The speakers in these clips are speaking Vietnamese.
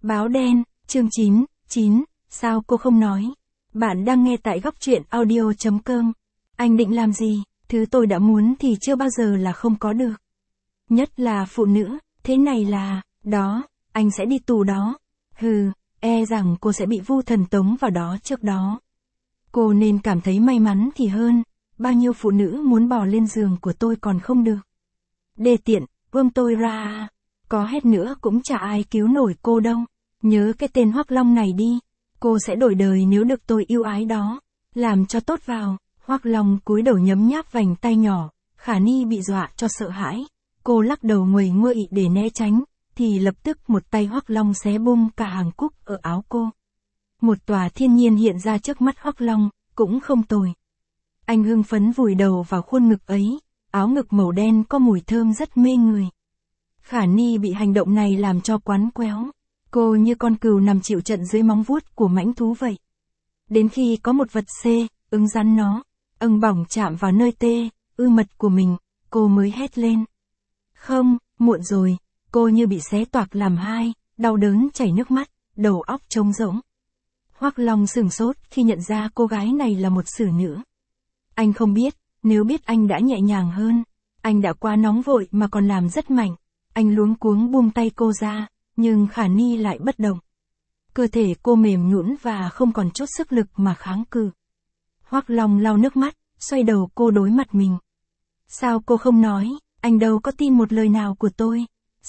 Báo đen, chương 9, sao cô không nói? Bạn đang nghe tại góc truyện audio.com. Anh định làm gì? Thứ tôi đã muốn thì chưa bao giờ là không có được. Nhất là phụ nữ, thế này là, đó, anh sẽ đi tù đó. Hừ, e rằng cô sẽ bị Vu Thần tống vào đó trước đó. Cô nên cảm thấy may mắn thì hơn, bao nhiêu phụ nữ muốn bò lên giường của tôi còn không được. Đê tiện, buông tôi ra. Có hét nữa cũng chả ai cứu nổi cô đâu. Nhớ cái tên Hoắc Long này đi. Cô sẽ đổi đời nếu được tôi yêu ái đó. Làm cho tốt vào. Hoắc Long cúi đầu nhấm nháp vành tay nhỏ. Khả Ni bị dọa cho sợ hãi. Cô lắc đầu nguầy nguậy để né tránh. Thì lập tức một tay Hoắc Long xé bung cả hàng cúc ở áo cô. Một tòa thiên nhiên hiện ra trước mắt Hoắc Long, cũng không tồi. Anh hưng phấn vùi đầu vào khuôn ngực ấy. Áo ngực màu đen có mùi thơm rất mê người. Khả Ni bị hành động này làm cho quắn quéo. Cô như con cừu nằm chịu trận dưới móng vuốt của mãnh thú vậy. Đến khi có một vật ứng rắn nó, bỏng chạm vào nơi mật của mình, cô mới hét lên. Không, muộn rồi, cô như bị xé toạc làm hai, đau đớn chảy nước mắt, đầu óc trống rỗng. Hoắc Long sửng sốt khi nhận ra cô gái này là một xử nữ. Anh không biết, nếu biết anh đã nhẹ nhàng hơn, anh đã quá nóng vội mà còn làm rất mạnh. Anh luống cuống buông tay cô ra, nhưng Khả Ni lại bất động. Cơ thể cô mềm nhũn và không còn chút sức lực mà kháng cự. Hoắc Long lau nước mắt, xoay đầu cô đối mặt mình. Sao cô không nói, anh đâu có tin một lời nào của tôi.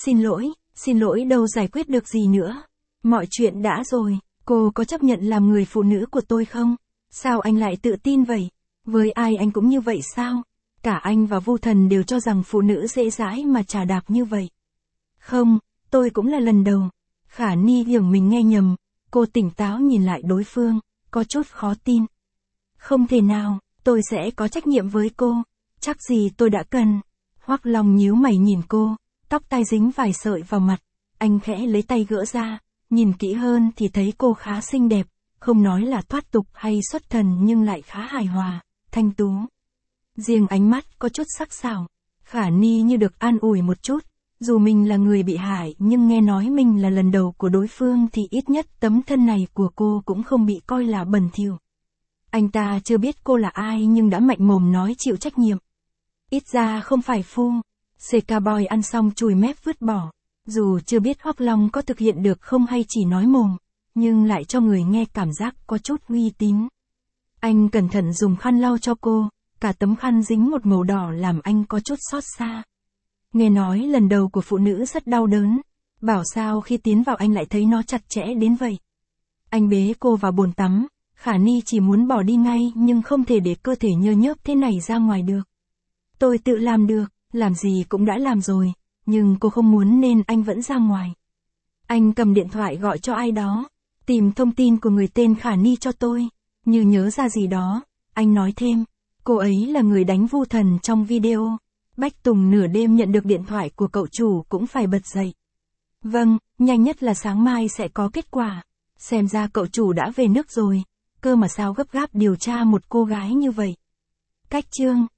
Xin lỗi đâu giải quyết được gì nữa. Mọi chuyện đã rồi, cô có chấp nhận làm người phụ nữ của tôi không? Sao anh lại tự tin vậy? Với ai anh cũng như vậy sao? Cả anh và Vu Thần đều cho rằng phụ nữ dễ dãi mà chà đạp như vậy. Không, tôi cũng là lần đầu. Khả Ni tưởng mình nghe nhầm, cô tỉnh táo nhìn lại đối phương, có chút khó tin. Không thể nào, tôi sẽ có trách nhiệm với cô, chắc gì tôi đã cần. Hoắc Long nhíu mày nhìn cô, tóc tai dính vài sợi vào mặt, anh khẽ lấy tay gỡ ra, nhìn kỹ hơn thì thấy cô khá xinh đẹp, không nói là thoát tục hay xuất thần nhưng lại khá hài hòa, thanh tú. Riêng ánh mắt có chút sắc sảo, Khả Ni như được an ủi một chút. Dù mình là người bị hại nhưng nghe nói mình là lần đầu của đối phương thì ít nhất tấm thân này của cô cũng không bị coi là bẩn thỉu. Anh ta chưa biết cô là ai nhưng đã mạnh mồm nói chịu trách nhiệm. Ít ra không phải phu. CK Boy ăn xong chùi mép vứt bỏ. Dù chưa biết Hoắc Long có thực hiện được không hay chỉ nói mồm, nhưng lại cho người nghe cảm giác có chút uy tín. Anh cẩn thận dùng khăn lau cho cô, cả tấm khăn dính một màu đỏ làm anh có chút xót xa. Nghe nói lần đầu của phụ nữ rất đau đớn, bảo sao khi tiến vào anh lại thấy nó chặt chẽ đến vậy. Anh bế cô vào bồn tắm, Khả Ni chỉ muốn bỏ đi ngay nhưng không thể để cơ thể nhơ nhớp thế này ra ngoài được. Tôi tự làm được, làm gì cũng đã làm rồi, nhưng cô không muốn nên anh vẫn ra ngoài. Anh cầm điện thoại gọi cho ai đó, tìm thông tin của người tên Khả Ni cho tôi, như nhớ ra gì đó, anh nói thêm, cô ấy là người đánh Vu Thần trong video. Bách Tùng nửa đêm nhận được điện thoại của cậu chủ cũng phải bật dậy. Vâng, nhanh nhất là sáng mai sẽ có kết quả. Xem ra cậu chủ đã về nước rồi, cơ mà sao gấp gáp điều tra một cô gái như vậy. Cách chương